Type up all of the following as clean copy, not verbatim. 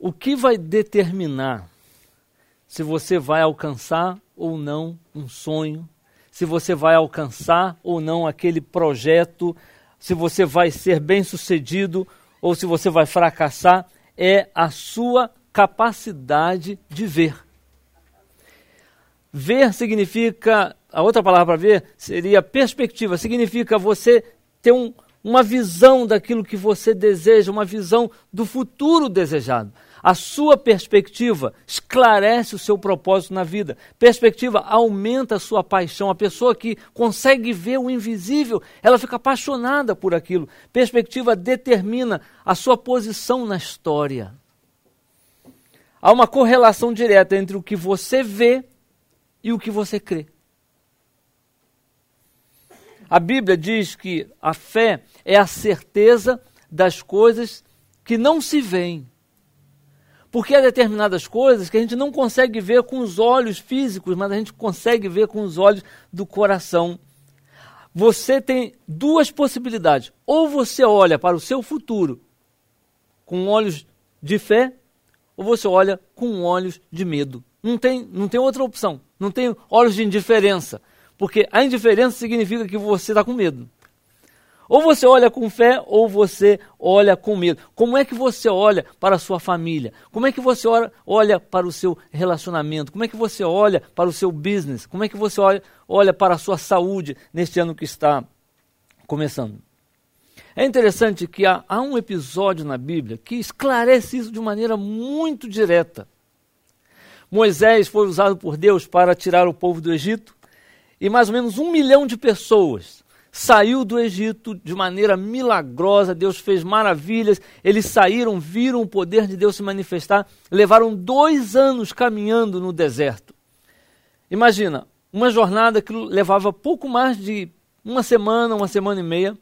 O que vai determinar se você vai alcançar ou não um sonho, se você vai alcançar ou não aquele projeto, se você vai ser bem-sucedido ou se você vai fracassar, é a sua capacidade de ver. Ver significa, a outra palavra para ver seria perspectiva, significa você ter uma visão daquilo que você deseja, uma visão do futuro desejado. A sua perspectiva esclarece o seu propósito na vida. Perspectiva aumenta a sua paixão. A pessoa que consegue ver o invisível, ela fica apaixonada por aquilo. Perspectiva determina a sua posição na história. Há uma correlação direta entre o que você vê e o que você crê. A Bíblia diz que a fé é a certeza das coisas que não se veem. Porque há determinadas coisas que a gente não consegue ver com os olhos físicos, mas a gente consegue ver com os olhos do coração. Você tem duas possibilidades. Ou você olha para o seu futuro com olhos de fé, ou você olha com olhos de medo. Não tem outra opção. Não tem olhos de indiferença. Porque a indiferença significa que você está com medo. Ou você olha com fé, ou você olha com medo. Como é que você olha para a sua família? Como é que você olha para o seu relacionamento? Como é que você olha para o seu business? Como é que você olha para a sua saúde neste ano que está começando? É interessante que há um episódio na Bíblia que esclarece isso de maneira muito direta. Moisés foi usado por Deus para tirar o povo do Egito e mais ou menos 1 milhão de pessoas saiu do Egito de maneira milagrosa. Deus fez maravilhas, eles saíram, viram o poder de Deus se manifestar, levaram 2 anos caminhando no deserto. Imagina, uma jornada que levava pouco mais de uma semana e meia.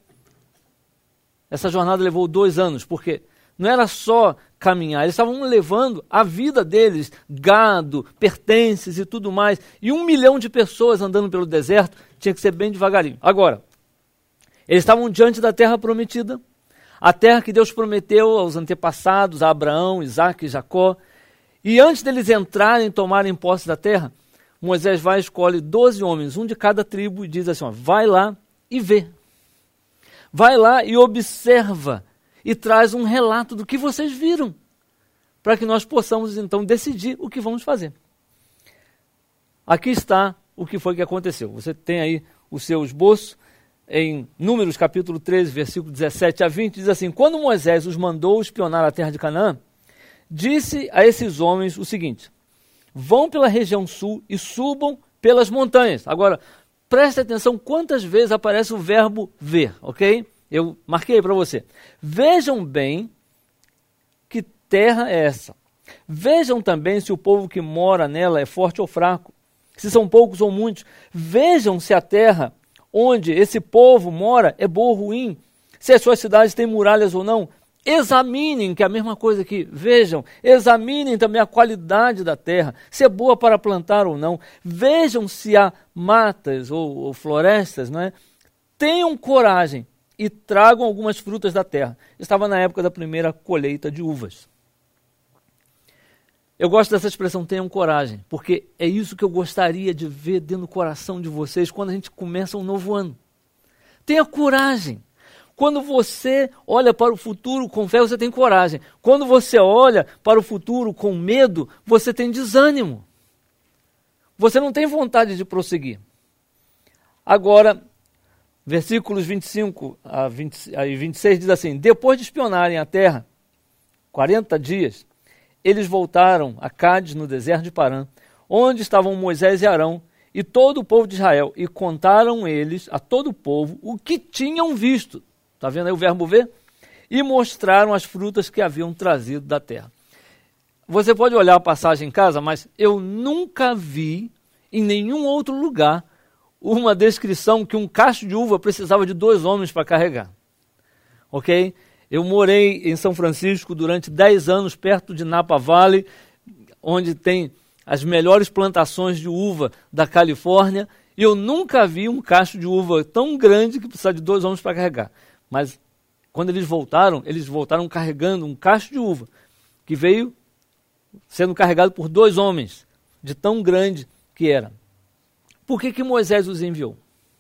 Essa jornada levou 2 anos, porque não era só caminhar, eles estavam levando a vida deles, gado, pertences e tudo mais. E 1 milhão de pessoas andando pelo deserto, tinha que ser bem devagarinho. Agora, eles estavam diante da terra prometida, a terra que Deus prometeu aos antepassados, a Abraão, Isaque e Jacó. E antes deles entrarem e tomarem posse da terra, Moisés vai e escolhe 12 homens, um de cada tribo, e diz assim, vai lá e vê. Vai lá e observa e traz um relato do que vocês viram, para que nós possamos então decidir o que vamos fazer. Aqui está o que foi que aconteceu. Você tem aí o seu esboço, em Números capítulo 13, versículo 17 a 20, diz assim, quando Moisés os mandou espionar a terra de Canaã, disse a esses homens o seguinte, vão pela região sul e subam pelas montanhas. Agora, preste atenção quantas vezes aparece o verbo ver, ok? Eu marquei para você. Vejam bem que terra é essa. Vejam também se o povo que mora nela é forte ou fraco, se são poucos ou muitos. Vejam se a terra onde esse povo mora é boa ou ruim, se as suas cidades têm muralhas ou não. Examinem, que é a mesma coisa aqui, vejam, examinem também a qualidade da terra, se é boa para plantar ou não. Vejam se há matas ou florestas, não é? Tenham coragem e tragam algumas frutas da terra. Estava na época da primeira colheita de uvas. Eu gosto dessa expressão, tenham coragem, porque é isso que eu gostaria de ver dentro do coração de vocês quando a gente começa um novo ano. Tenha coragem. Quando você olha para o futuro com fé, você tem coragem. Quando você olha para o futuro com medo, você tem desânimo. Você não tem vontade de prosseguir. Agora, versículos 25 a 26 diz assim, depois de espionarem a terra 40 dias, eles voltaram a Cádiz, no deserto de Parã, onde estavam Moisés e Arão e todo o povo de Israel, e contaram eles a todo o povo o que tinham visto. Está vendo aí o verbo ver? E mostraram as frutas que haviam trazido da terra. Você pode olhar a passagem em casa, mas eu nunca vi em nenhum outro lugar uma descrição que um cacho de uva precisava de 2 homens para carregar. Ok? Eu morei em São Francisco durante 10 anos, perto de Napa Valley, onde tem as melhores plantações de uva da Califórnia, e eu nunca vi um cacho de uva tão grande que precisava de 2 homens para carregar. Mas quando eles voltaram carregando um cacho de uva, que veio sendo carregado por 2 homens, de tão grande que era. Por que Moisés os enviou?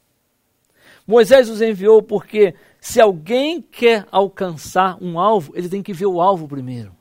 Moisés os enviou porque se alguém quer alcançar um alvo, ele tem que ver o alvo primeiro.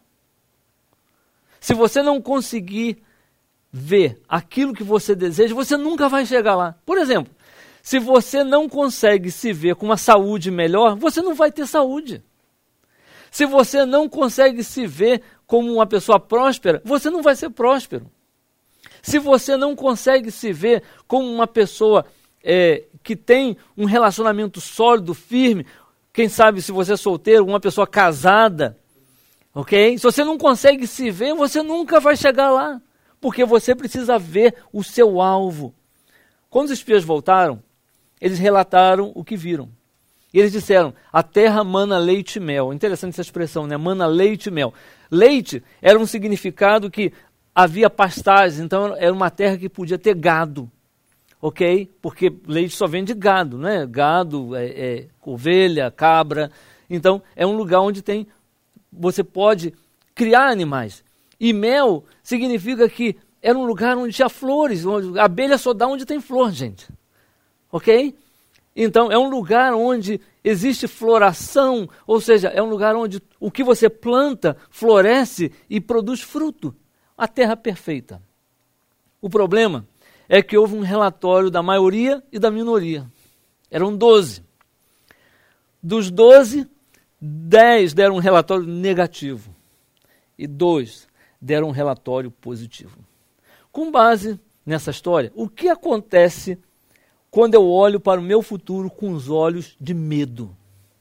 Se você não conseguir ver aquilo que você deseja, você nunca vai chegar lá. Por exemplo, se você não consegue se ver com uma saúde melhor, você não vai ter saúde. Se você não consegue se ver como uma pessoa próspera, você não vai ser próspero. Se você não consegue se ver como uma pessoa que tem um relacionamento sólido, firme, quem sabe se você é solteiro, uma pessoa casada, ok? Se você não consegue se ver, você nunca vai chegar lá, porque você precisa ver o seu alvo. Quando os espias voltaram, eles relataram o que viram. E eles disseram, a terra mana leite e mel. Interessante essa expressão, né? Mana leite e mel. Leite era um significado que havia pastagens, então era uma terra que podia ter gado, ok? Porque leite só vem de gado, né? Gado, ovelha, cabra. Então é um lugar onde você pode criar animais. E mel significa que era um lugar onde tinha flores, onde a abelha só dá onde tem flor, gente. Ok? Então, é um lugar onde existe floração, ou seja, é um lugar onde o que você planta floresce e produz fruto. A terra perfeita. O problema é que houve um relatório da maioria e da minoria. Eram 12. Dos 12, 10 deram um relatório negativo e 2 deram um relatório positivo. Com base nessa história, o que acontece quando eu olho para o meu futuro com os olhos de medo?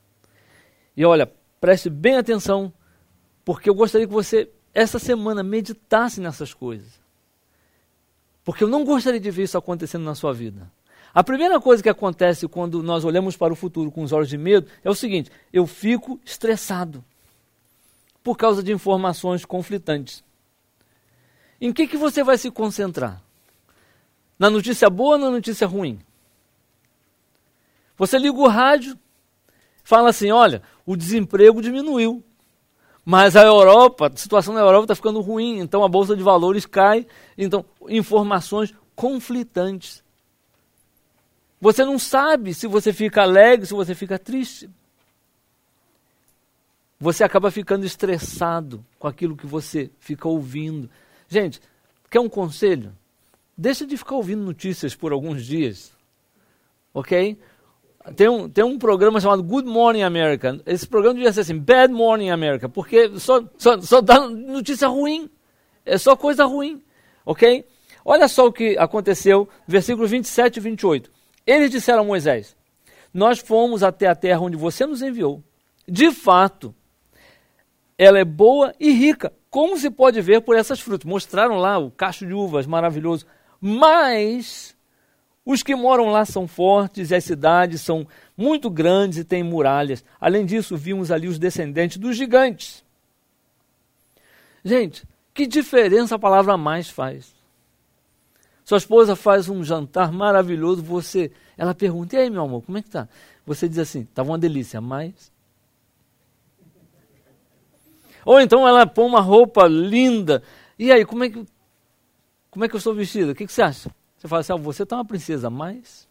E olha, preste bem atenção, porque eu gostaria que você, essa semana, meditasse nessas coisas. Porque eu não gostaria de ver isso acontecendo na sua vida. A primeira coisa que acontece quando nós olhamos para o futuro com os olhos de medo é o seguinte: eu fico estressado por causa de informações conflitantes. Em que você vai se concentrar? Na notícia boa ou na notícia ruim? Você liga o rádio, fala assim, olha, o desemprego diminuiu, mas a situação na Europa está ficando ruim, então a Bolsa de Valores cai, então informações conflitantes. Você não sabe se você fica alegre, se você fica triste. Você acaba ficando estressado com aquilo que você fica ouvindo. Gente, quer um conselho? Deixa de ficar ouvindo notícias por alguns dias, ok? Tem um programa chamado Good Morning America. Esse programa devia ser assim, Bad Morning America, porque só dá notícia ruim, é só coisa ruim, ok? Olha só o que aconteceu, versículos 27 e 28. Eles disseram a Moisés, nós fomos até a terra onde você nos enviou. De fato, ela é boa e rica, como se pode ver por essas frutas. Mostraram lá o cacho de uvas maravilhoso. Mas os que moram lá são fortes e as cidades são muito grandes e têm muralhas. Além disso, vimos ali os descendentes dos gigantes. Gente, que diferença a palavra mais faz? Sua esposa faz um jantar maravilhoso, ela pergunta, e aí, meu amor, como é que tá? Você diz assim, estava uma delícia, mas... Ou então ela põe uma roupa linda, e aí, como é que eu estou vestida? O que você acha? Você fala assim, você está uma princesa, mas...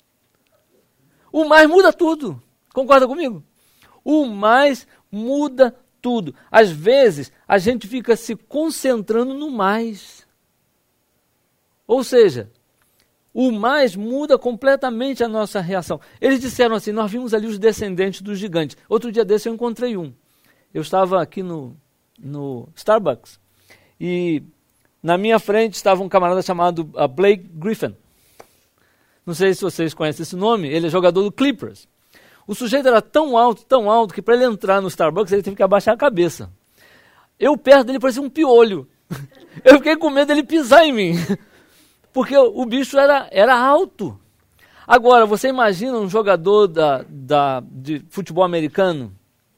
O mais muda tudo, concorda comigo? O mais muda tudo. Às vezes, a gente fica se concentrando no mais. Ou seja, o mais muda completamente a nossa reação. Eles disseram assim, nós vimos ali os descendentes dos gigantes. Outro dia desse eu encontrei um. Eu estava aqui no Starbucks e na minha frente estava um camarada chamado Blake Griffin. Não sei se vocês conhecem esse nome, ele é jogador do Clippers. O sujeito era tão alto, que para ele entrar no Starbucks ele teve que abaixar a cabeça. Eu perto dele parecia um piolho. Eu fiquei com medo dele pisar em mim, porque o bicho era alto. Agora, você imagina um jogador de futebol americano,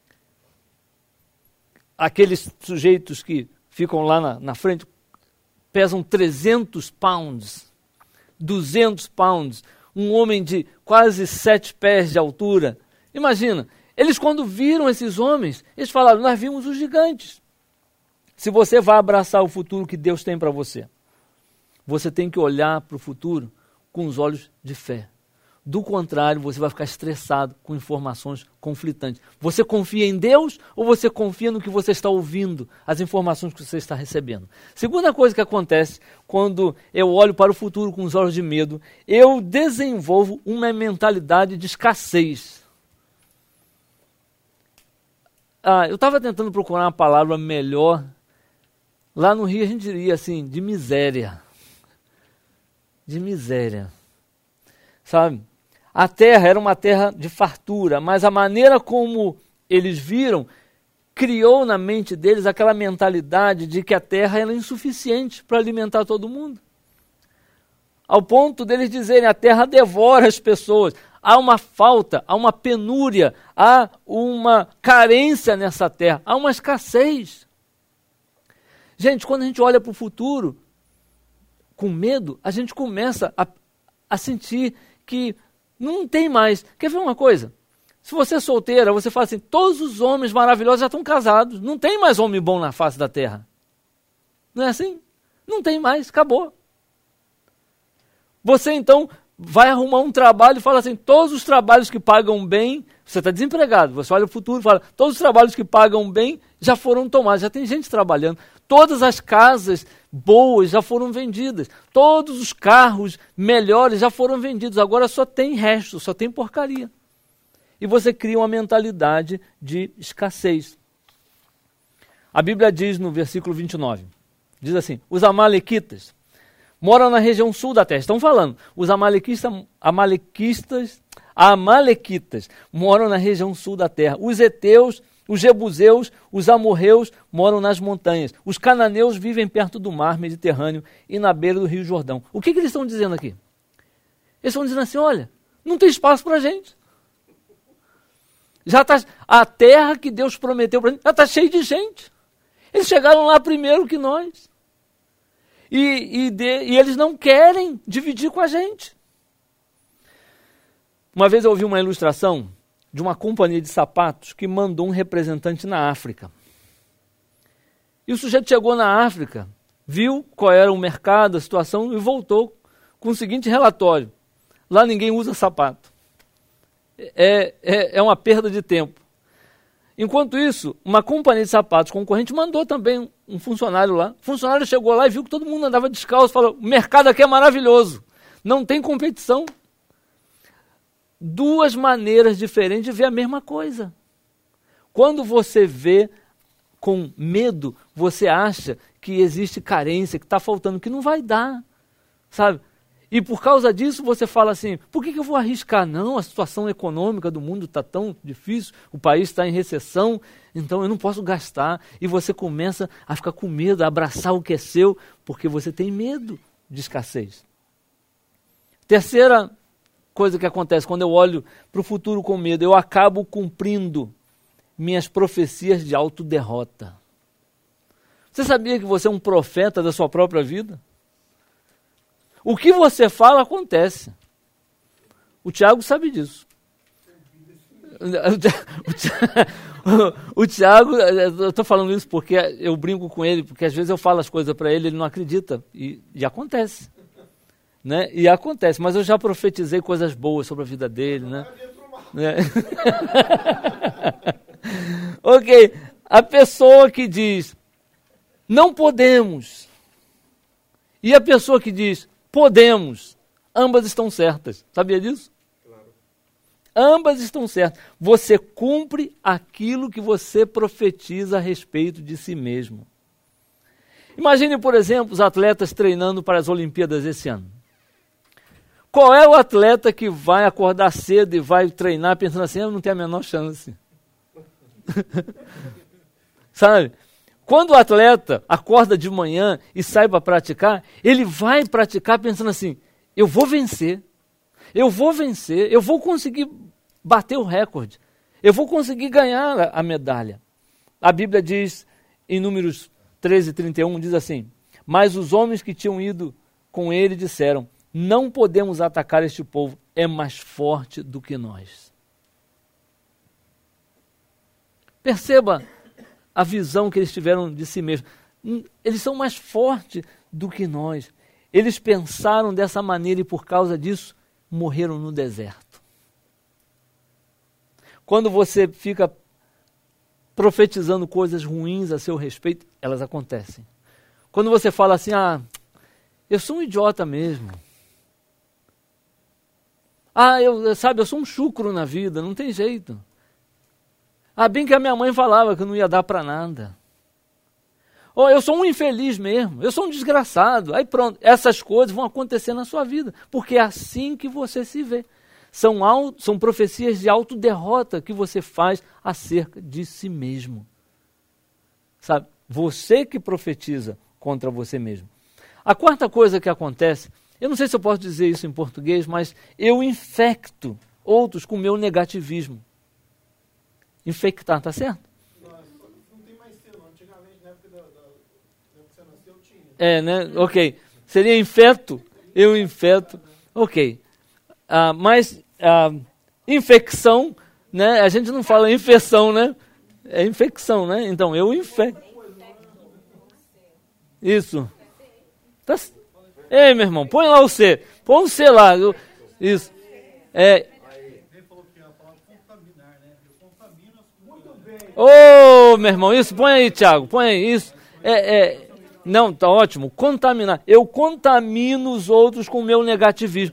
aqueles sujeitos que ficam lá na frente, pesam 300 pounds, 200 pounds, um homem de quase 7 pés de altura. Imagina, eles quando viram esses homens, eles falaram, nós vimos os gigantes. se você vai abraçar o futuro que Deus tem para você, você tem que olhar para o futuro com os olhos de fé. Do contrário, você vai ficar estressado com informações conflitantes. Você confia em Deus ou você confia no que você está ouvindo, as informações que você está recebendo? Segunda coisa que acontece quando eu olho para o futuro com os olhos de medo, eu desenvolvo uma mentalidade de escassez. Eu estava tentando procurar uma palavra melhor. Lá no Rio a gente diria assim, de miséria. De miséria. Sabe? A terra era uma terra de fartura, mas a maneira como eles viram criou na mente deles aquela mentalidade de que a terra era insuficiente para alimentar todo mundo. Ao ponto deles dizerem, a terra devora as pessoas. Há uma falta, há uma penúria, há uma carência nessa terra, há uma escassez. Gente, quando a gente olha para o futuro com medo, a gente começa a sentir que não tem mais. Quer ver uma coisa? Se você é solteira, você fala assim, todos os homens maravilhosos já estão casados. Não tem mais homem bom na face da terra. Não é assim? Não tem mais, acabou. Você então vai arrumar um trabalho e fala assim, todos os trabalhos que pagam bem, você está desempregado, você olha o futuro e fala, todos os trabalhos que pagam bem já foram tomados, já tem gente trabalhando. Todas as casas boas já foram vendidas. Todos os carros melhores já foram vendidos. Agora só tem resto, só tem porcaria. E você cria uma mentalidade de escassez. A Bíblia diz no versículo 29, diz assim, os amalequitas moram na região sul da terra. Estão falando, os amalequitas moram na região sul da terra. Os heteus, os jebuseus, os amorreus moram nas montanhas. Os cananeus vivem perto do mar Mediterrâneo e na beira do rio Jordão. O que eles estão dizendo aqui? Eles estão dizendo assim, olha, não tem espaço para a gente. Já tá, a terra que Deus prometeu para a gente já está cheia de gente. Eles chegaram lá primeiro que nós. E eles não querem dividir com a gente. Uma vez eu ouvi uma ilustração de uma companhia de sapatos que mandou um representante na África. E o sujeito chegou na África, viu qual era o mercado, a situação, e voltou com o seguinte relatório. Lá ninguém usa sapato. É uma perda de tempo. Enquanto isso, uma companhia de sapatos concorrente mandou também um funcionário lá. O funcionário chegou lá e viu que todo mundo andava descalço, falou, o mercado aqui é maravilhoso, não tem competição. Duas maneiras diferentes de ver a mesma coisa. Quando você vê com medo, você acha que existe carência, que está faltando, que não vai dar, sabe? E por causa disso você fala assim, por que eu vou arriscar? Não, a situação econômica do mundo está tão difícil, o país está em recessão, então eu não posso gastar. E você começa a ficar com medo, a abraçar o que é seu, porque você tem medo de escassez. Terceira coisa que acontece quando eu olho para o futuro com medo, eu acabo cumprindo minhas profecias de autoderrota. Você sabia que você é um profeta da sua própria vida? O que você fala acontece. O Tiago sabe disso. O Tiago, eu estou falando isso porque eu brinco com ele, porque às vezes eu falo as coisas para ele, ele não acredita, e acontece. Né? E acontece, mas eu já profetizei coisas boas sobre a vida dele, né? Ok, a pessoa que diz, não podemos, e a pessoa que diz, podemos, ambas estão certas, sabia disso? Claro. Ambas estão certas, você cumpre aquilo que você profetiza a respeito de si mesmo. Imagine, por exemplo, os atletas treinando para as Olimpíadas esse ano. Qual é o atleta que vai acordar cedo e vai treinar pensando assim, eu não tenho a menor chance? Sabe? Quando o atleta acorda de manhã e sai para praticar, ele vai praticar pensando assim, eu vou vencer, eu vou conseguir bater o recorde, eu vou conseguir ganhar a medalha. A Bíblia diz, em Números 13:31, diz assim, mas os homens que tinham ido com ele disseram, não podemos atacar este povo, é mais forte do que nós. Perceba a visão que eles tiveram de si mesmos. Eles são mais fortes do que nós. Eles pensaram dessa maneira e por causa disso morreram no deserto. Quando você fica profetizando coisas ruins a seu respeito, elas acontecem. Quando você fala assim, eu sou um idiota mesmo. Eu sou um chucro na vida, não tem jeito. Bem que a minha mãe falava que eu não ia dar para nada. Eu sou um infeliz mesmo, eu sou um desgraçado. Aí pronto, essas coisas vão acontecer na sua vida, porque é assim que você se vê. São profecias de autoderrota que você faz acerca de si mesmo. Sabe? Você que profetiza contra você mesmo. A quarta coisa que acontece, eu não sei se eu posso dizer isso em português, mas eu infecto outros com o meu negativismo. Infectar, tá certo? Não tem mais selo, antigamente, na época que você nasceu, tinha. Né? Ok. Seria infeto, eu infeto. Ok. Mas infecção, né? A gente não fala infecção, né? É infecção, né? Então, eu infecto. Isso. Ei, meu irmão, põe lá o C. Põe o C lá. Isso. Ele falou que a palavra contaminar, né? Eu contamino muito bem. Meu irmão, isso. Põe aí, Thiago. Põe aí, isso. Não, tá ótimo. Contaminar. Eu contamino os outros com o meu negativismo.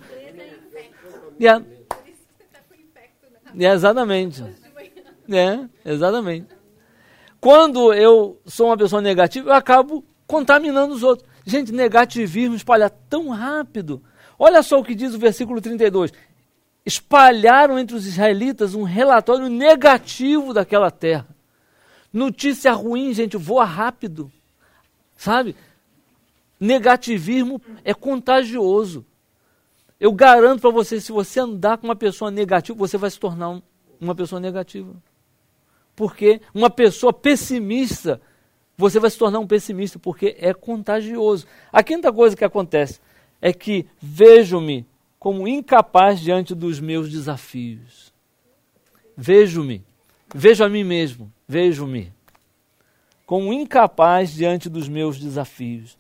Exatamente. Exatamente. Quando eu sou uma pessoa negativa, eu acabo contaminando os outros. Gente, negativismo espalha tão rápido. Olha só o que diz o versículo 32. Espalharam entre os israelitas um relatório negativo daquela terra. Notícia ruim, gente, voa rápido. Sabe? Negativismo é contagioso. Eu garanto para você, se você andar com uma pessoa negativa, você vai se tornar uma pessoa negativa. Porque uma pessoa pessimista, você vai se tornar um pessimista, porque é contagioso. A quinta coisa que acontece é que vejo-me como incapaz diante dos meus desafios. Vejo a mim mesmo, vejo-me como incapaz diante dos meus desafios.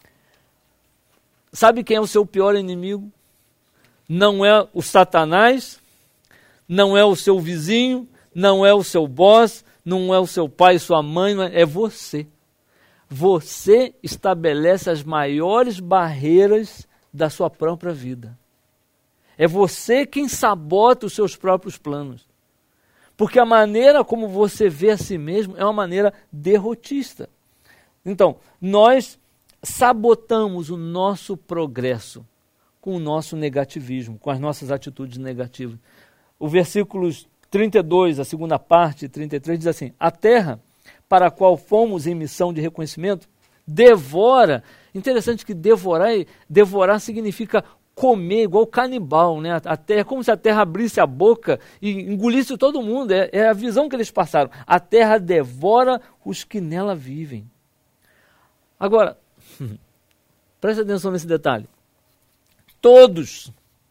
Sabe quem é o seu pior inimigo? Não é o Satanás, não é o seu vizinho, não é o seu boss, não é o seu pai e sua mãe, é você. Você estabelece as maiores barreiras da sua própria vida. É você quem sabota os seus próprios planos. Porque a maneira como você vê a si mesmo é uma maneira derrotista. Então, nós sabotamos o nosso progresso com o nosso negativismo, com as nossas atitudes negativas. O versículos 32, a segunda parte, 33, diz assim: a terra para a qual fomos em missão de reconhecimento devora. Interessante que devorar significa comer, igual canibal, né? A terra, como se a terra abrisse a boca e engolisse todo mundo. É a visão que eles passaram. A terra devora os que nela vivem. Agora, preste atenção nesse detalhe. Todos,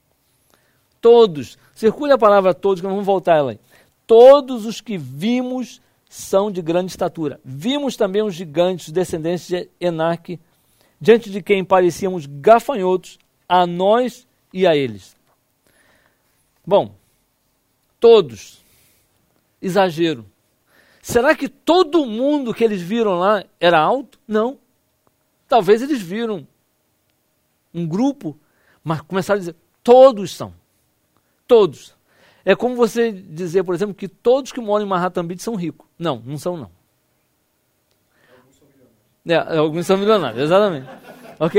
circule a palavra todos, que nós vamos voltar a ela aí. Todos os que vimos são de grande estatura. Vimos também os gigantes, os descendentes de Enaque, diante de quem parecíamos gafanhotos, a nós e a eles. Bom, todos, exagero. Será que todo mundo que eles viram lá era alto? Não. Talvez eles viram um grupo, mas começaram a dizer, todos são. Todos. É como você dizer, por exemplo, que todos que moram em Manhattan Beach são ricos. Não, não são não. Alguns são milionários. Alguns são milionários, exatamente. Ok?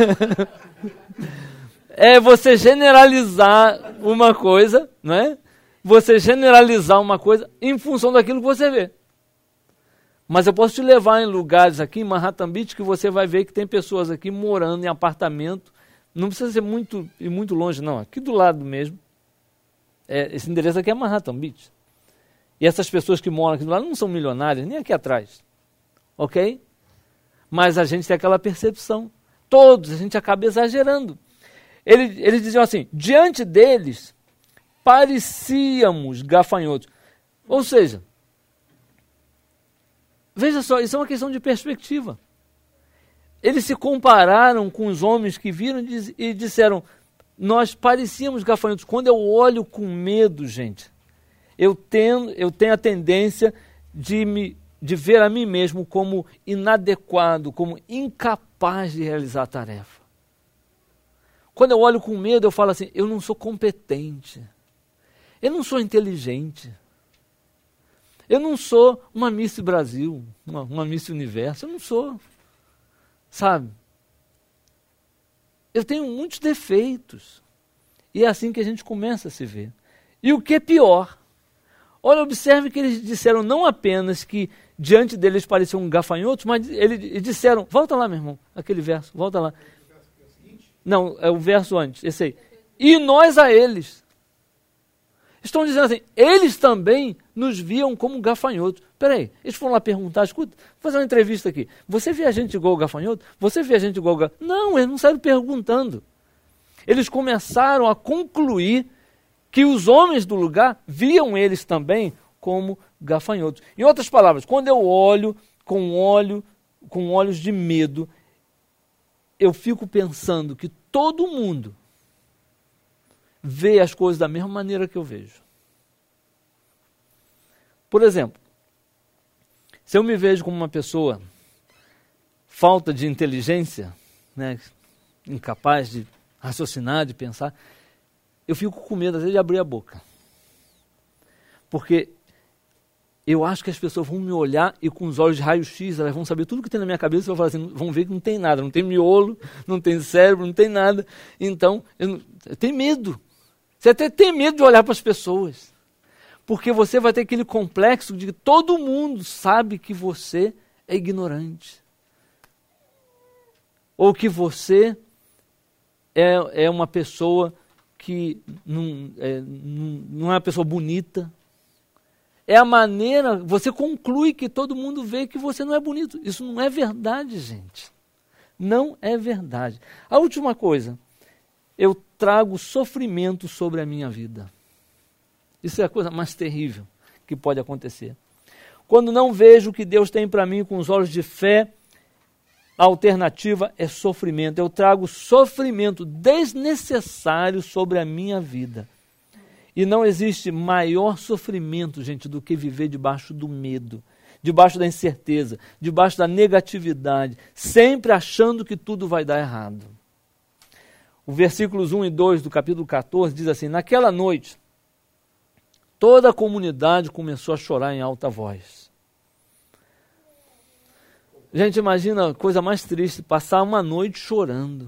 É você generalizar uma coisa, não é? Você generalizar uma coisa em função daquilo que você vê. Mas eu posso te levar em lugares aqui em Manhattan Beach que você vai ver que tem pessoas aqui morando em apartamento. Não precisa ser muito longe, não. Aqui do lado mesmo. Esse endereço aqui é Manhattan Beach. E essas pessoas que moram aqui do lado não são milionárias, nem aqui atrás. Ok? Mas a gente tem aquela percepção. Todos, a gente acaba exagerando. Eles diziam assim, diante deles, parecíamos gafanhotos. Ou seja, veja só, isso é uma questão de perspectiva. eles se compararam com os homens que viram e disseram, nós parecíamos gafanhotos. Quando eu olho com medo, gente, eu tenho a tendência de ver a mim mesmo como inadequado, como incapaz de realizar a tarefa. Quando eu olho com medo, eu falo assim, eu não sou competente, eu não sou inteligente, eu não sou uma Miss Brasil, uma Miss Universo, eu não sou, sabe? Eu tenho muitos defeitos, e é assim que a gente começa a se ver. E o que é pior, olha, observe que eles disseram não apenas que diante deles pareciam gafanhotos, mas eles disseram, volta lá meu irmão, aquele verso, volta lá. Não, é o verso antes, esse aí. E nós a eles. Estão dizendo assim, eles também nos viam como gafanhotos. Peraí, eles foram lá perguntar, escuta, vou fazer uma entrevista aqui. Você vê a gente igual gafanhoto? Você vê a gente igual gafanhoto? Não, eles não saíram perguntando. Eles começaram a concluir que os homens do lugar viam eles também como gafanhotos. Em outras palavras, quando eu olho com olhos de medo, eu fico pensando que todo mundo vê as coisas da mesma maneira que eu vejo. Por exemplo, se eu me vejo como uma pessoa falta de inteligência, né, incapaz de raciocinar, de pensar, eu fico com medo às vezes de abrir a boca. Porque eu acho que as pessoas vão me olhar e com os olhos de raio-x, elas vão saber tudo que tem na minha cabeça e vão falar assim, vão ver que não tem nada, não tem miolo, não tem cérebro, não tem nada. Então, eu tenho medo. Você até tem medo de olhar para as pessoas. Porque você vai ter aquele complexo de que todo mundo sabe que você é ignorante. Ou que você é uma pessoa que não é uma pessoa bonita. É a maneira, você conclui que todo mundo vê que você não é bonito. Isso não é verdade, gente. Não é verdade. A última coisa, eu trago sofrimento sobre a minha vida. Isso é a coisa mais terrível que pode acontecer. Quando não vejo o que Deus tem para mim com os olhos de fé, a alternativa é sofrimento. Eu trago sofrimento desnecessário sobre a minha vida. E não existe maior sofrimento, gente, do que viver debaixo do medo, debaixo da incerteza, debaixo da negatividade, sempre achando que tudo vai dar errado. O versículos 1 e 2 do capítulo 14 diz assim, naquela noite, toda a comunidade começou a chorar em alta voz. Gente, imagina a coisa mais triste, passar uma noite chorando.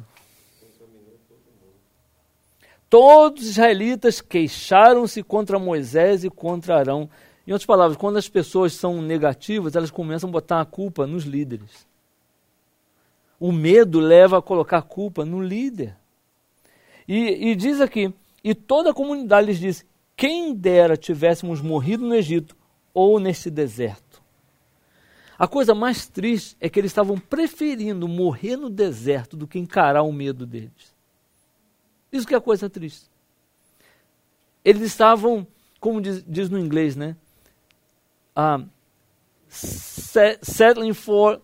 Todos os israelitas queixaram-se contra Moisés e contra Arão. Em outras palavras, quando as pessoas são negativas, elas começam a botar a culpa nos líderes. O medo leva a colocar a culpa no líder. E diz aqui, e toda a comunidade lhes disse, quem dera tivéssemos morrido no Egito ou nesse deserto. A coisa mais triste é que eles estavam preferindo morrer no deserto do que encarar o medo deles. Isso que é a coisa triste. Eles estavam, como diz no inglês, né? Settling for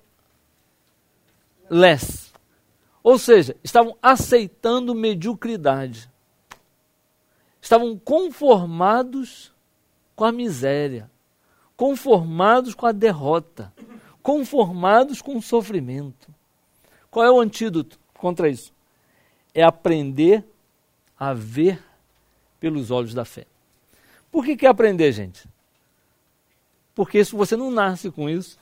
less. Ou seja, estavam aceitando mediocridade. Estavam conformados com a miséria, conformados com a derrota, conformados com o sofrimento. Qual é o antídoto contra isso? É aprender a ver pelos olhos da fé. Por que é aprender, gente? Porque isso você não nasce com isso.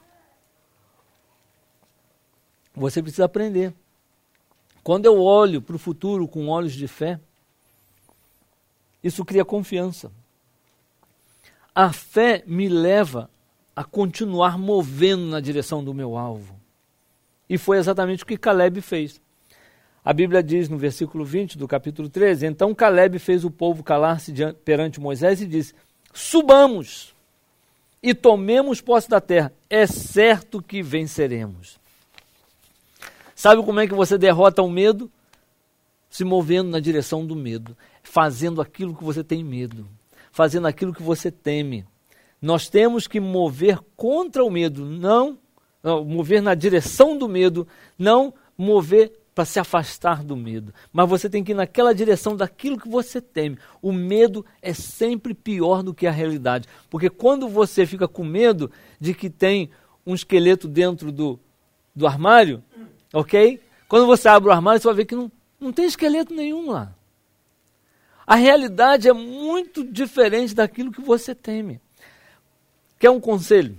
Você precisa aprender. Quando eu olho para o futuro com olhos de fé, isso cria confiança. A fé me leva a continuar movendo na direção do meu alvo. E foi exatamente o que Caleb fez. A Bíblia diz no versículo 20 do capítulo 13, então Caleb fez o povo calar-se perante Moisés e disse, subamos e tomemos posse da terra, é certo que venceremos. Sabe como é que você derrota o medo? Se movendo na direção do medo, fazendo aquilo que você tem medo, fazendo aquilo que você teme. Nós temos que mover contra o medo, não mover na direção do medo, não mover para se afastar do medo. Mas você tem que ir naquela direção daquilo que você teme. O medo é sempre pior do que a realidade. Porque quando você fica com medo de que tem um esqueleto dentro do armário, ok? Quando você abre o armário, você vai ver que não tem esqueleto nenhum lá. A realidade é muito diferente daquilo que você teme. Quer um conselho?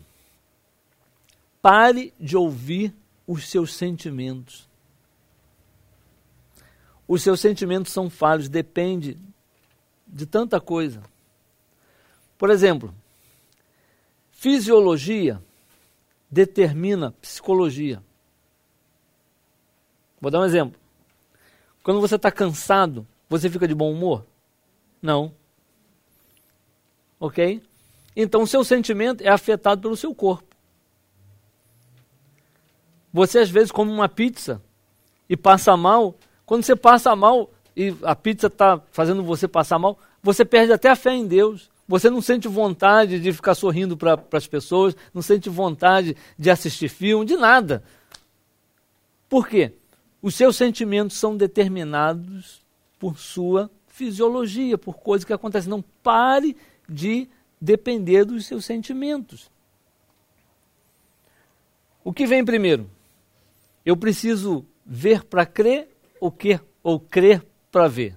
Pare de ouvir os seus sentimentos. Os seus sentimentos são falhos, depende de tanta coisa. Por exemplo, fisiologia determina psicologia. Vou dar um exemplo. Quando você está cansado, você fica de bom humor? Não. Ok? Então, o seu sentimento é afetado pelo seu corpo. Você, às vezes, come uma pizza e passa mal. Quando você passa mal e a pizza está fazendo você passar mal, você perde até a fé em Deus. Você não sente vontade de ficar sorrindo para as pessoas, não sente vontade de assistir filme, de nada. Por quê? Os seus sentimentos são determinados por sua fisiologia, por coisas que acontecem. Não pare de depender dos seus sentimentos. O que vem primeiro? Eu preciso ver para crer ou crer para ver?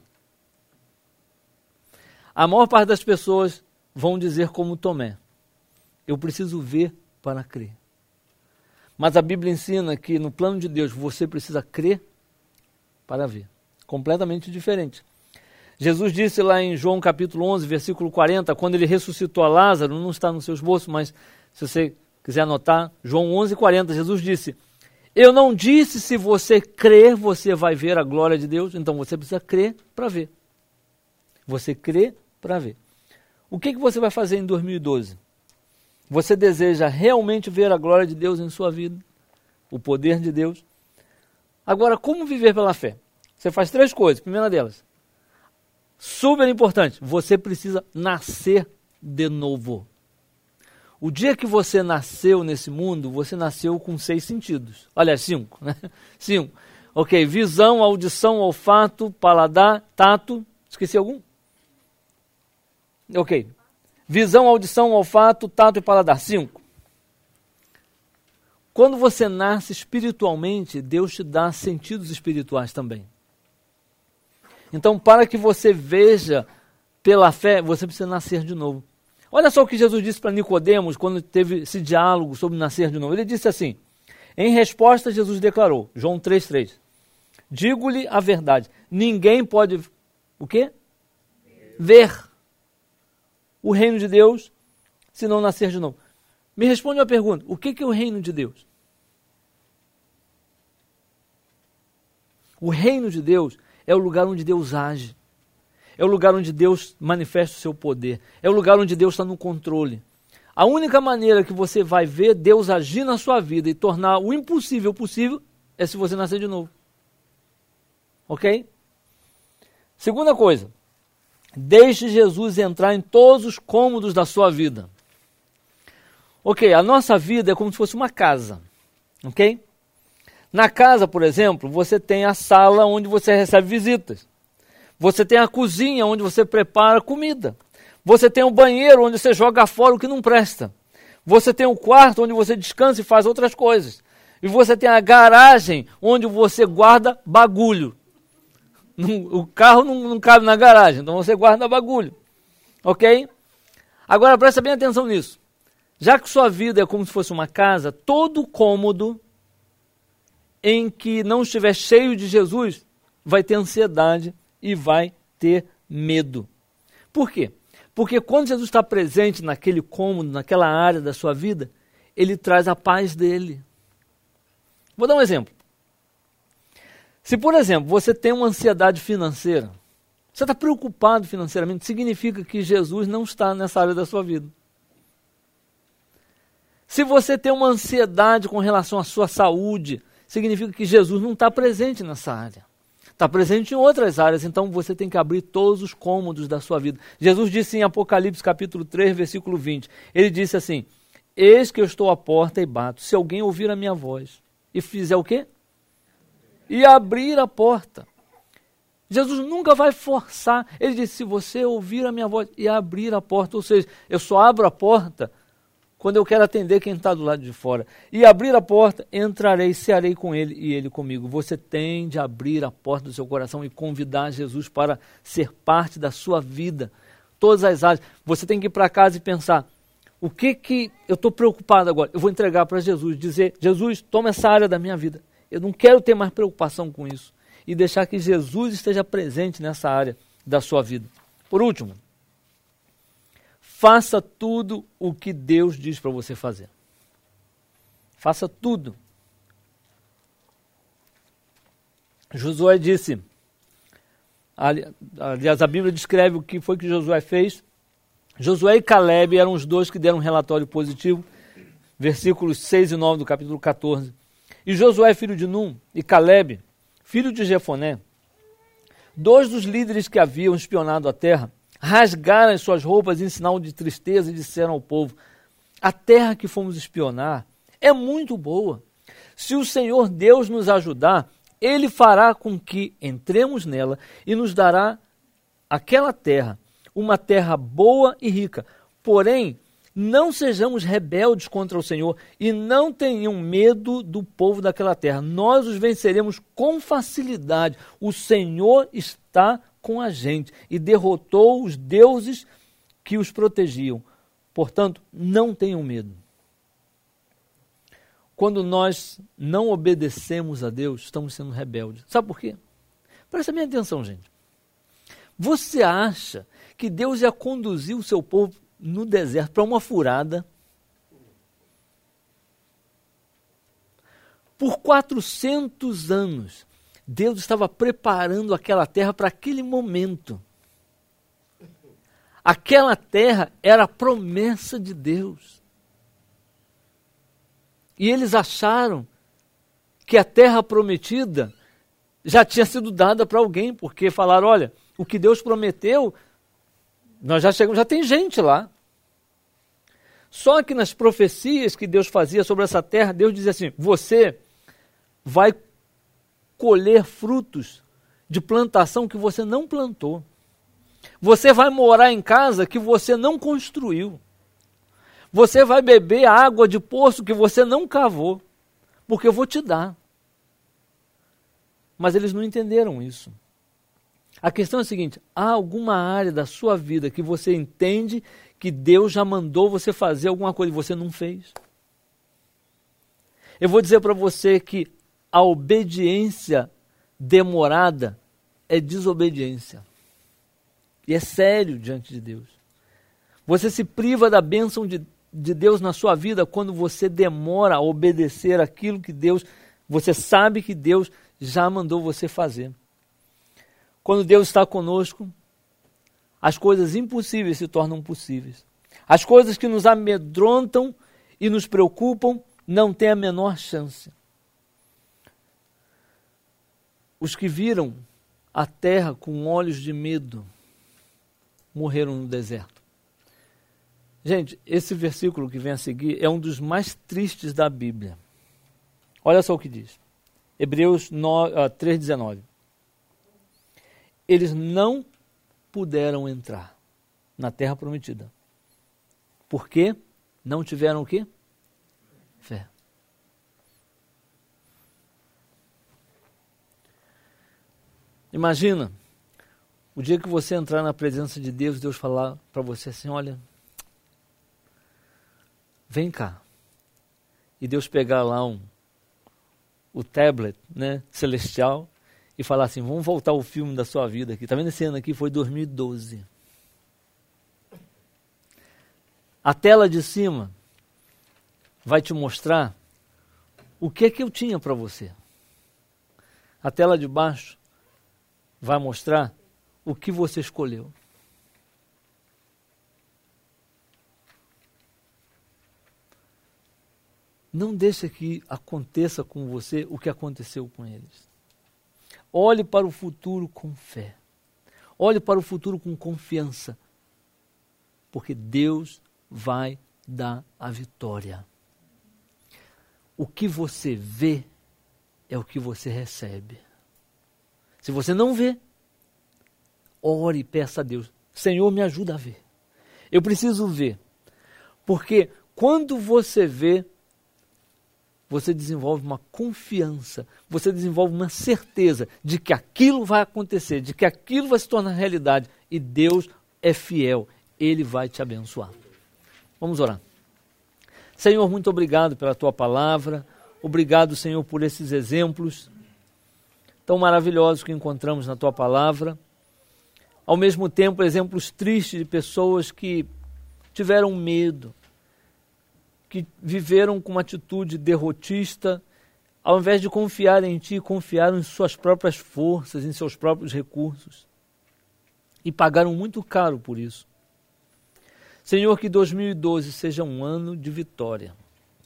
A maior parte das pessoas vão dizer como Tomé: eu preciso ver para crer. Mas a Bíblia ensina que no plano de Deus você precisa crer para ver. Completamente diferente. Jesus disse lá em João capítulo 11, versículo 40, quando ele ressuscitou a Lázaro, não está nos seus bolsos, mas se você quiser anotar, João 11, 40, Jesus disse: eu não disse se você crer, você vai ver a glória de Deus. Então você precisa crer para ver. Você crê para ver. O que você vai fazer em 2012? Você deseja realmente ver a glória de Deus em sua vida? O poder de Deus? Agora, como viver pela fé? Você faz 3 coisas. Primeira delas, super importante, você precisa nascer de novo. O dia que você nasceu nesse mundo, você nasceu com 6 sentidos. Olha, 5, né? 5. Ok, visão, audição, olfato, paladar, tato. Esqueci algum? Ok. Visão, audição, olfato, tato e paladar. 5. Quando você nasce espiritualmente, Deus te dá sentidos espirituais também. Então, para que você veja pela fé, você precisa nascer de novo. Olha só o que Jesus disse para Nicodemos quando teve esse diálogo sobre nascer de novo. Ele disse assim, em resposta Jesus declarou, João 3,3, digo-lhe a verdade, ninguém pode, o quê? Ver o reino de Deus se não nascer de novo. Me responde uma pergunta, o que é o reino de Deus? O reino de Deus é o lugar onde Deus age. É o lugar onde Deus manifesta o seu poder. É o lugar onde Deus está no controle. A única maneira que você vai ver Deus agir na sua vida e tornar o impossível possível é se você nascer de novo. Ok? Segunda coisa, deixe Jesus entrar em todos os cômodos da sua vida. Ok, a nossa vida é como se fosse uma casa. Ok? Na casa, por exemplo, você tem a sala onde você recebe visitas. Você tem a cozinha onde você prepara comida. Você tem o banheiro onde você joga fora o que não presta. Você tem o quarto onde você descansa e faz outras coisas. E você tem a garagem onde você guarda bagulho. O carro não cabe na garagem, então você guarda bagulho. Ok? Agora presta bem atenção nisso. Já que sua vida é como se fosse uma casa, todo cômodo em que não estiver cheio de Jesus vai ter ansiedade e vai ter medo. Por quê? Porque quando Jesus está presente naquele cômodo, naquela área da sua vida, ele traz a paz dele. Vou dar um exemplo. Se, por exemplo, você tem uma ansiedade financeira, você está preocupado financeiramente, significa que Jesus não está nessa área da sua vida. Se você tem uma ansiedade com relação à sua saúde, significa que Jesus não está presente nessa área. Está presente em outras áreas, então você tem que abrir todos os cômodos da sua vida. Jesus disse em Apocalipse capítulo 3, versículo 20, ele disse assim, eis que eu estou à porta e bato, se alguém ouvir a minha voz e fizer o quê? e abrir a porta. Jesus nunca vai forçar. Ele disse, se você ouvir a minha voz e abrir a porta, ou seja, eu só abro a porta quando eu quero atender quem está do lado de fora. E abrir a porta, entrarei, cearei com ele e ele comigo. Você tem de abrir a porta do seu coração e convidar Jesus para ser parte da sua vida. Todas as áreas. Você tem que ir para casa e pensar, o que eu estou preocupado agora? Eu vou entregar para Jesus, dizer, Jesus, toma essa área da minha vida. Eu não quero ter mais preocupação com isso. E deixar que Jesus esteja presente nessa área da sua vida. Por último, faça tudo o que Deus diz para você fazer. Faça tudo. Josué disse, aliás, a Bíblia descreve o que foi que Josué fez. Josué e Caleb eram os dois que deram um relatório positivo, versículos 6 e 9 do capítulo 14. E Josué, filho de Num, e Caleb, filho de Jefoné, dois dos líderes que haviam espionado a terra, rasgaram as suas roupas em sinal de tristeza e disseram ao povo, a terra que fomos espionar é muito boa. Se o Senhor Deus nos ajudar, Ele fará com que entremos nela e nos dará aquela terra, uma terra boa e rica. Porém, não sejamos rebeldes contra o Senhor e não tenham medo do povo daquela terra. Nós os venceremos com facilidade. O Senhor está com a gente e derrotou os deuses que os protegiam. Portanto, não tenham medo. Quando nós não obedecemos a Deus, estamos sendo rebeldes. Sabe por quê? Presta bem atenção, gente. Você acha que Deus ia conduzir o seu povo no deserto para uma furada? Por 400 anos, Deus estava preparando aquela terra para aquele momento. Aquela terra era a promessa de Deus. E eles acharam que a terra prometida já tinha sido dada para alguém, porque falaram, olha, o que Deus prometeu, nós já chegamos, já tem gente lá. Só que nas profecias que Deus fazia sobre essa terra, Deus dizia assim, você vai colher frutos de plantação que você não plantou. Você vai morar em casa que você não construiu. Você vai beber água de poço que você não cavou, porque eu vou te dar. Mas eles não entenderam isso. A questão é a seguinte, há alguma área da sua vida que você entende que Deus já mandou você fazer alguma coisa e você não fez? Eu vou dizer para você que a obediência demorada é desobediência. E é sério diante de Deus. Você se priva da bênção de Deus na sua vida quando você demora a obedecer aquilo que Deus, você sabe que Deus já mandou você fazer. Quando Deus está conosco, as coisas impossíveis se tornam possíveis. As coisas que nos amedrontam e nos preocupam não têm a menor chance. Os que viram a terra com olhos de medo morreram no deserto. Gente, esse versículo que vem a seguir é um dos mais tristes da Bíblia. Olha só o que diz. Hebreus 3,19. Eles não puderam entrar na terra prometida. Por quê? Não tiveram o quê? Fé. Imagina o dia que você entrar na presença de Deus, Deus falar para você assim, olha, vem cá. E Deus pegar lá o tablet, né, celestial e falar assim, vamos voltar ao filme da sua vida aqui. Tá vendo esse ano aqui? Foi 2012. A tela de cima vai te mostrar o que é que eu tinha para você. A tela de baixo vai mostrar o que você escolheu. Não deixe que aconteça com você o que aconteceu com eles. Olhe para o futuro com fé. Olhe para o futuro com confiança. Porque Deus vai dar a vitória. O que você vê é o que você recebe. Se você não vê, ore e peça a Deus. Senhor, me ajuda a ver. Eu preciso ver. Porque quando você vê, você desenvolve uma confiança, você desenvolve uma certeza de que aquilo vai acontecer, de que aquilo vai se tornar realidade. E Deus é fiel, Ele vai te abençoar. Vamos orar. Senhor, muito obrigado pela Tua palavra. Obrigado, Senhor, por esses exemplos tão maravilhosos que encontramos na Tua palavra. Ao mesmo tempo, exemplos tristes de pessoas que tiveram medo, que viveram com uma atitude derrotista, ao invés de confiar em Ti, confiaram em suas próprias forças, em seus próprios recursos. E pagaram muito caro por isso. Senhor, que 2012 seja um ano de vitória.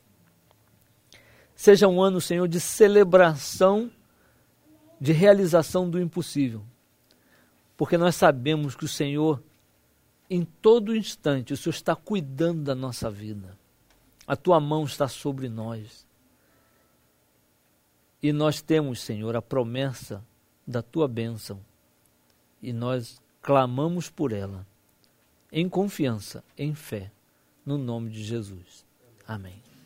Seja um ano, Senhor, de celebração, de realização do impossível. Porque nós sabemos que o Senhor, em todo instante, o Senhor está cuidando da nossa vida. A Tua mão está sobre nós. E nós temos, Senhor, a promessa da Tua bênção. E nós clamamos por ela, em confiança, em fé, no nome de Jesus. Amém.